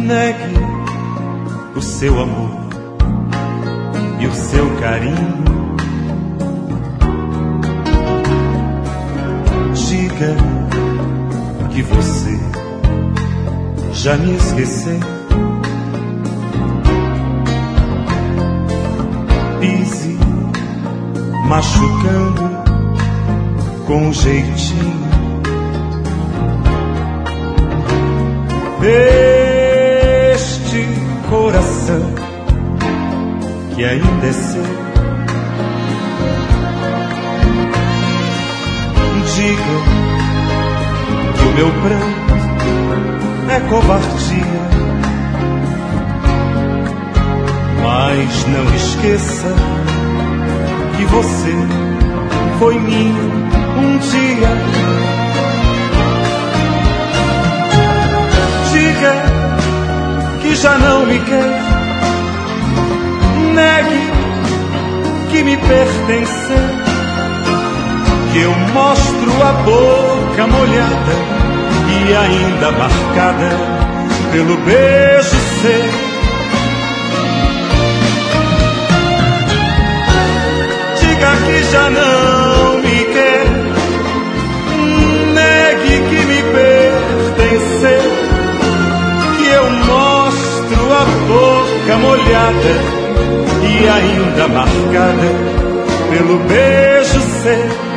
negue o seu amor e o seu carinho. Diga que você já me esqueceu. Pise machucando com jeitinho. Este coração que ainda é seu, diga que o meu pranto é covardia, mas não esqueça que você foi minha um dia. Diga que já não me quer, negue que me pertenceu, que eu mostro a boca molhada e ainda marcada pelo beijo seu. Diga que já não me quer, negue que me pertenceu, que eu mostro a boca molhada e ainda marcada pelo beijo seu.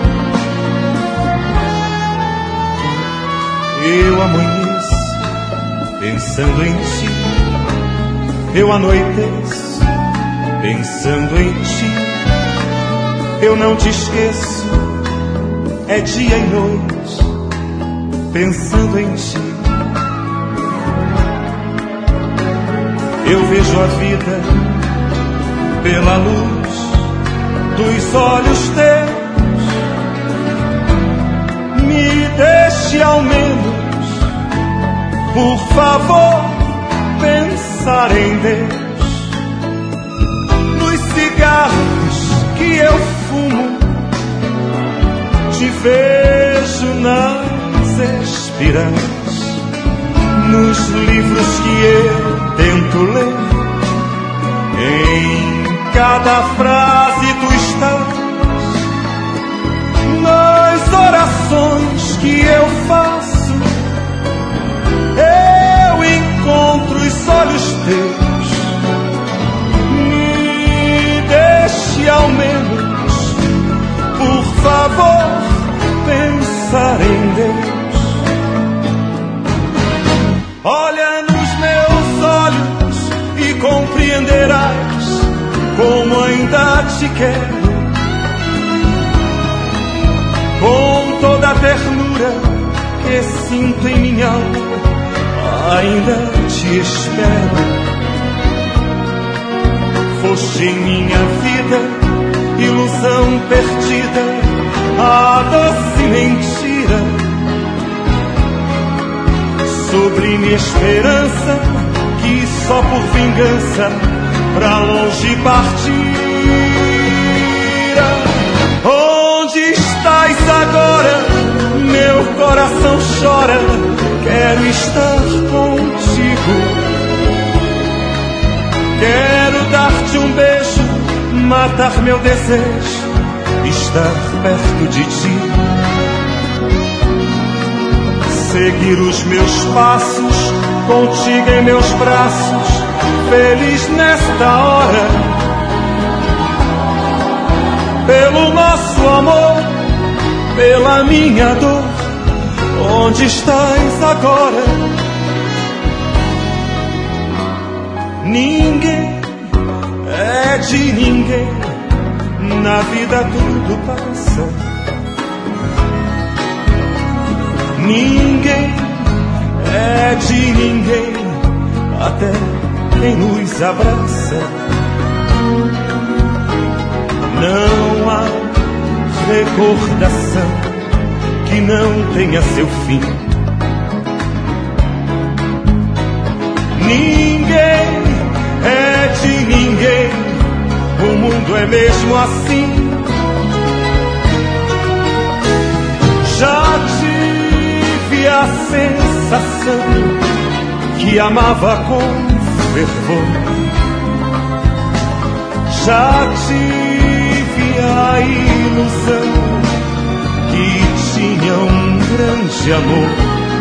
Eu amanheço pensando em ti, eu anoiteço pensando em ti, eu não te esqueço, é dia e noite pensando em ti. Eu vejo a vida pela luz dos olhos teus. Me deixe ao menos, por favor, pensar em Deus. Nos cigarros que eu fumo, te vejo nas espirais. Nos livros que eu tento ler, em cada frase tu estás. Nas orações que eu faço, eu encontro os olhos teus. Me deixe ao menos, por favor, pensar em Deus. Olha nos meus olhos e compreenderás como ainda te quero. Com toda a ternura que sinto em minha alma, ainda te espero. Foste em minha vida ilusão perdida, a doce mentira, sublime esperança que só por vingança pra longe partira. Onde estás agora? Meu coração chora, quero estar contigo. Quero dar-te um beijo, matar meu desejo, estar perto de ti. Seguir os meus passos, contigo em meus braços, feliz nesta hora. Pelo nosso amor, pela minha dor, onde estás agora? Ninguém é de ninguém, na vida tudo passa. Ninguém é de ninguém, até quem nos abraça. Não há recordação que não tenha seu fim. Ninguém é de ninguém, o mundo é mesmo assim. Já tive a sensação que amava com fervor. Já tive a ilusão que tinha um grande amor.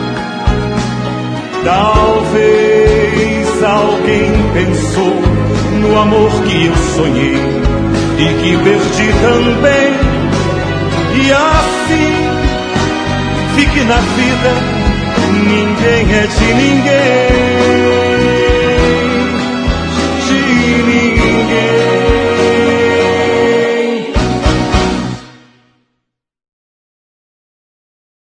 Talvez alguém pensou no amor que eu sonhei e que perdi também. E assim fique na vida, ninguém é de ninguém.